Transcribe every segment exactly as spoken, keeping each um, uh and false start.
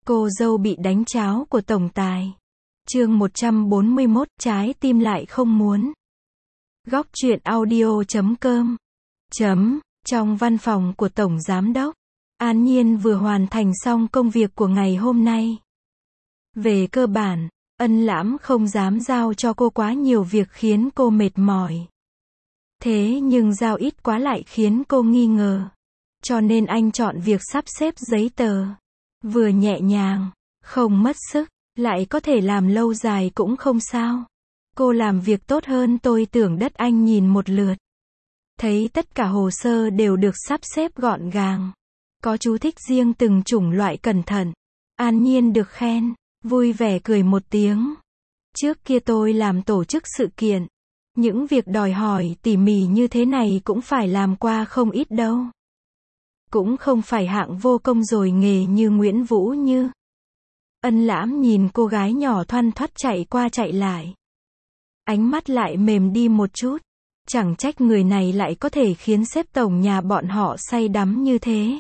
Cô dâu bị đánh cháo của tổng tài. Chương một trăm bốn mươi mốt, trái tim lại không muốn. Góc truyện audio chấm com. Chấm, trong văn phòng của Tổng Giám đốc, An Nhiên vừa hoàn thành xong công việc của ngày hôm nay. Về cơ bản, Ân Lãm không dám giao cho cô quá nhiều việc khiến cô mệt mỏi. Thế nhưng giao ít quá lại khiến cô nghi ngờ. Cho nên anh chọn việc sắp xếp giấy tờ. Vừa nhẹ nhàng, không mất sức, lại có thể làm lâu dài cũng không sao. Cô làm việc tốt hơn tôi tưởng đất anh nhìn một lượt. Thấy tất cả hồ sơ đều được sắp xếp gọn gàng. Có chú thích riêng từng chủng loại cẩn thận. An Nhiên được khen, vui vẻ cười một tiếng. Trước kia tôi làm tổ chức sự kiện. Những việc đòi hỏi tỉ mỉ như thế này cũng phải làm qua không ít đâu. Cũng không phải hạng vô công rồi nghề như Nguyễn Vũ Như. Ân Lãm nhìn cô gái nhỏ thoăn thoắt chạy qua chạy lại. Ánh mắt lại mềm đi một chút. Chẳng trách người này lại có thể khiến sếp tổng nhà bọn họ say đắm như thế.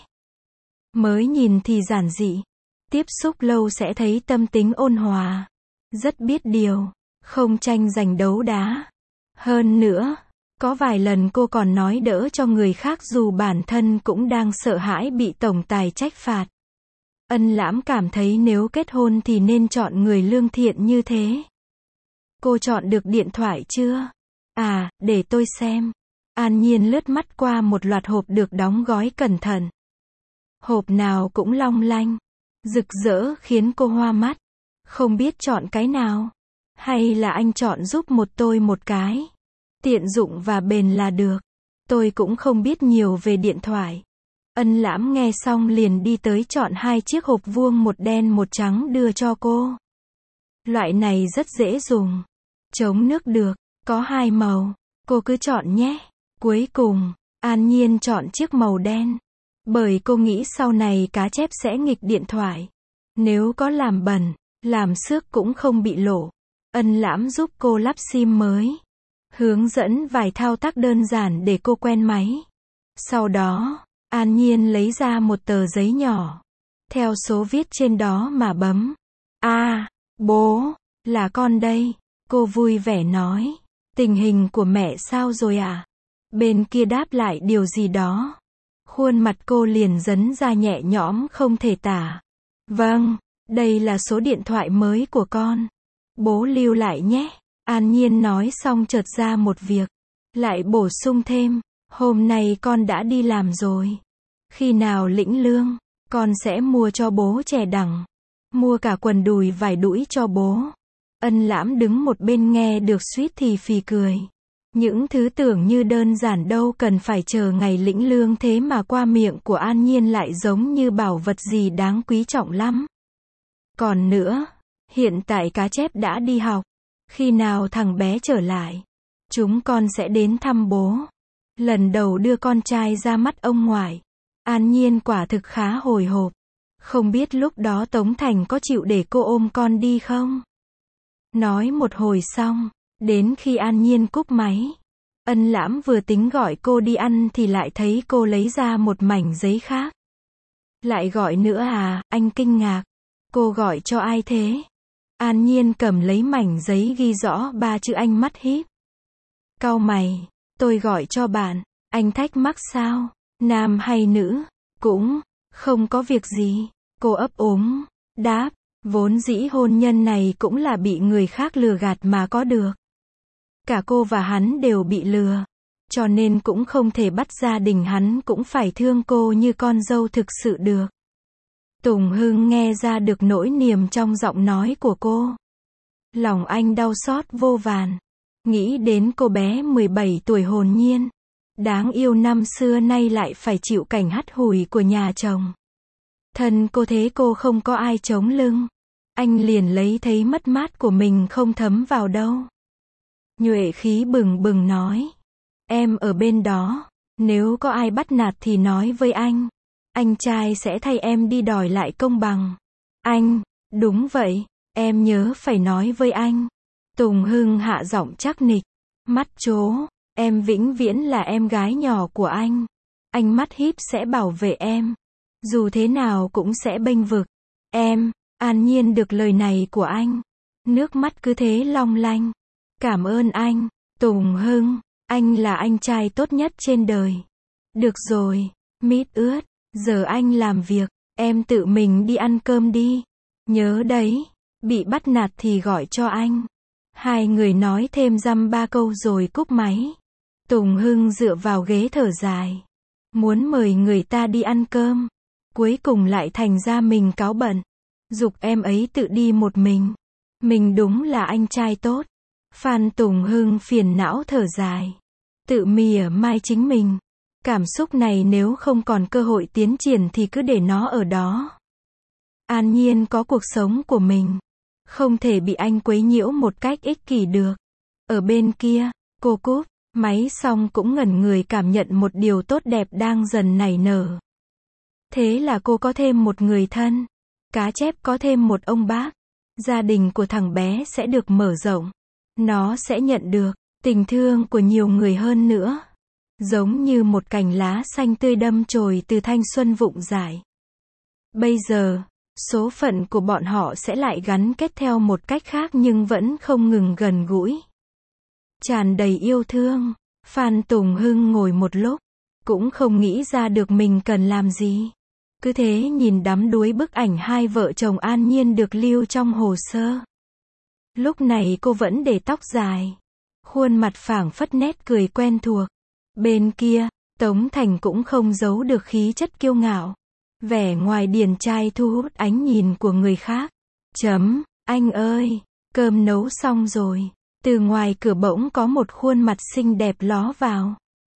Mới nhìn thì giản dị. Tiếp xúc lâu sẽ thấy tâm tính ôn hòa. Rất biết điều. Không tranh giành đấu đá. Hơn nữa, có vài lần cô còn nói đỡ cho người khác dù bản thân cũng đang sợ hãi bị tổng tài trách phạt. Ân Lãm cảm thấy nếu kết hôn thì nên chọn người lương thiện như thế. Cô chọn được điện thoại chưa? À, để tôi xem. An Nhiên lướt mắt qua một loạt hộp được đóng gói cẩn thận. Hộp nào cũng long lanh, rực rỡ khiến cô hoa mắt. Không biết chọn cái nào. Hay là anh chọn giúp một tôi một cái. Tiện dụng và bền là được. Tôi cũng không biết nhiều về điện thoại. Ân Lãm nghe xong liền đi tới chọn hai chiếc hộp vuông, một đen một trắng đưa cho cô. Loại này rất dễ dùng. Chống nước được, có hai màu. Cô cứ chọn nhé. Cuối cùng, An Nhiên chọn chiếc màu đen. Bởi cô nghĩ sau này cá chép sẽ nghịch điện thoại. Nếu có làm bẩn, làm xước cũng không bị lộ. Ân Lãm giúp cô lắp sim mới. Hướng dẫn vài thao tác đơn giản để cô quen máy. Sau đó, An Nhiên lấy ra một tờ giấy nhỏ. Theo số viết trên đó mà bấm. À, bố, là con đây. Cô vui vẻ nói. Tình hình của mẹ sao rồi à? Bên kia đáp lại điều gì đó. Khuôn mặt cô liền dấn ra nhẹ nhõm không thể tả. Vâng, đây là số điện thoại mới của con. Bố lưu lại nhé. An Nhiên nói xong chợt ra một việc. Lại bổ sung thêm. Hôm nay con đã đi làm rồi. Khi nào lĩnh lương, con sẽ mua cho bố chè đẳng. Mua cả quần đùi vải đũi cho bố. Ân Lãm đứng một bên nghe được suýt thì phì cười. Những thứ tưởng như đơn giản đâu cần phải chờ ngày lĩnh lương, thế mà qua miệng của An Nhiên lại giống như bảo vật gì đáng quý trọng lắm. Còn nữa, hiện tại cá chép đã đi học. Khi nào thằng bé trở lại, chúng con sẽ đến thăm bố. Lần đầu đưa con trai ra mắt ông ngoại. An Nhiên quả thực khá hồi hộp. Không biết lúc đó Tống Thành có chịu để cô ôm con đi không? Nói một hồi xong, đến khi An Nhiên cúp máy, Ân Lãm vừa tính gọi cô đi ăn thì lại thấy cô lấy ra một mảnh giấy khác. Lại gọi nữa à? Anh kinh ngạc. Cô gọi cho ai thế? An Nhiên cầm lấy mảnh giấy ghi rõ ba chữ, anh mắt híp. Cau mày. Tôi gọi cho bạn. Anh thắc mắc sao? Nam hay nữ? Cũng không có việc gì. Cô ấp úng đáp. Vốn dĩ hôn nhân này cũng là bị người khác lừa gạt mà có được. Cả cô và hắn đều bị lừa. Cho nên cũng không thể bắt gia đình hắn cũng phải thương cô như con dâu thực sự được. Tùng Hưng nghe ra được nỗi niềm trong giọng nói của cô. Lòng anh đau xót vô vàn. Nghĩ đến cô bé mười bảy tuổi hồn nhiên, đáng yêu năm xưa nay lại phải chịu cảnh hắt hủi của nhà chồng. Thân cô thế cô không có ai chống lưng. Anh liền lấy thấy mất mát của mình không thấm vào đâu. Nhuệ khí bừng bừng nói. Em ở bên đó. Nếu có ai bắt nạt thì nói với anh. Anh trai sẽ thay em đi đòi lại công bằng. Anh, đúng vậy, em nhớ phải nói với anh. Tùng Hưng hạ giọng chắc nịch. Mắt chố, em vĩnh viễn là em gái nhỏ của anh. Anh mắt híp sẽ bảo vệ em. Dù thế nào cũng sẽ bênh vực Em, An Nhiên được lời này của anh. Nước mắt cứ thế long lanh. Cảm ơn anh, Tùng Hưng, anh là anh trai tốt nhất trên đời. Được rồi, mít ướt, giờ anh làm việc, em tự mình đi ăn cơm đi. Nhớ đấy, bị bắt nạt thì gọi cho anh. Hai người nói thêm dăm ba câu rồi cúp máy. Tùng Hưng dựa vào ghế thở dài. Muốn mời người ta đi ăn cơm. Cuối cùng lại thành ra mình cáu bận. Giục em ấy tự đi một mình. Mình đúng là anh trai tốt. Phan Tùng Hưng phiền não thở dài. Tự mỉa mai chính mình. Cảm xúc này nếu không còn cơ hội tiến triển thì cứ để nó ở đó. An Nhiên có cuộc sống của mình. Không thể bị anh quấy nhiễu một cách ích kỷ được. Ở bên kia, cô cúp máy xong cũng ngẩn người cảm nhận một điều tốt đẹp đang dần nảy nở. Thế là cô có thêm một người thân. Cá chép có thêm một ông bác. Gia đình của thằng bé sẽ được mở rộng. Nó sẽ nhận được tình thương của nhiều người hơn nữa. Giống như một cành lá xanh tươi đâm chồi từ thanh xuân vụng dại. Bây giờ, số phận của bọn họ sẽ lại gắn kết theo một cách khác nhưng vẫn không ngừng gần gũi. Tràn đầy yêu thương, Phan Tùng Hưng ngồi một lúc, cũng không nghĩ ra được mình cần làm gì. Cứ thế nhìn đắm đuối bức ảnh hai vợ chồng An Nhiên được lưu trong hồ sơ. Lúc này cô vẫn để tóc dài. Khuôn mặt phảng phất nét cười quen thuộc. Bên kia, Tống Thành cũng không giấu được khí chất kiêu ngạo. Vẻ ngoài điển trai thu hút ánh nhìn của người khác. Chấm, anh ơi, cơm nấu xong rồi. Từ ngoài cửa bỗng có một khuôn mặt xinh đẹp ló vào.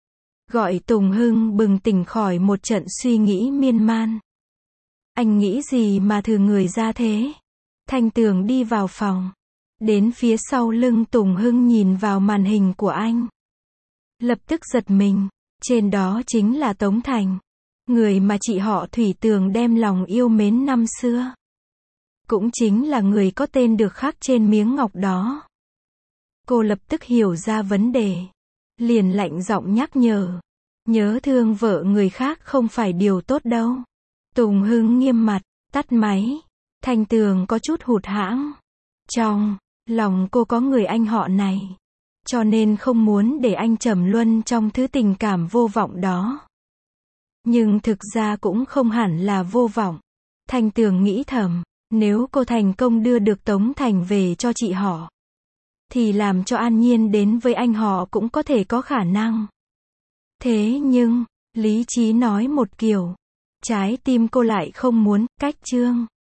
Gọi Tùng Hưng bừng tỉnh khỏi một trận suy nghĩ miên man. Anh nghĩ gì mà thừa người ra thế? Thanh Tường đi vào phòng. Đến phía sau lưng Tùng Hưng nhìn vào màn hình của anh. Lập tức giật mình. Trên đó chính là Tống Thành. Người mà chị họ Thủy Tường đem lòng yêu mến năm xưa. Cũng chính là người có tên được khắc trên miếng ngọc đó. Cô lập tức hiểu ra vấn đề. Liền lạnh giọng nhắc nhở. Nhớ thương vợ người khác không phải điều tốt đâu. Tùng Hưng nghiêm mặt, tắt máy. Thanh Tường có chút hụt hẫng. Trong lòng cô có người anh họ này. Cho nên không muốn để anh trầm luân trong thứ tình cảm vô vọng đó. Nhưng thực ra cũng không hẳn là vô vọng. Thanh Tường nghĩ thầm, nếu cô thành công đưa được Tống Thành về cho chị họ, thì làm cho An Nhiên đến với anh họ cũng có thể có khả năng. Thế nhưng, lý trí nói một kiểu, trái tim cô lại không muốn, cách chương.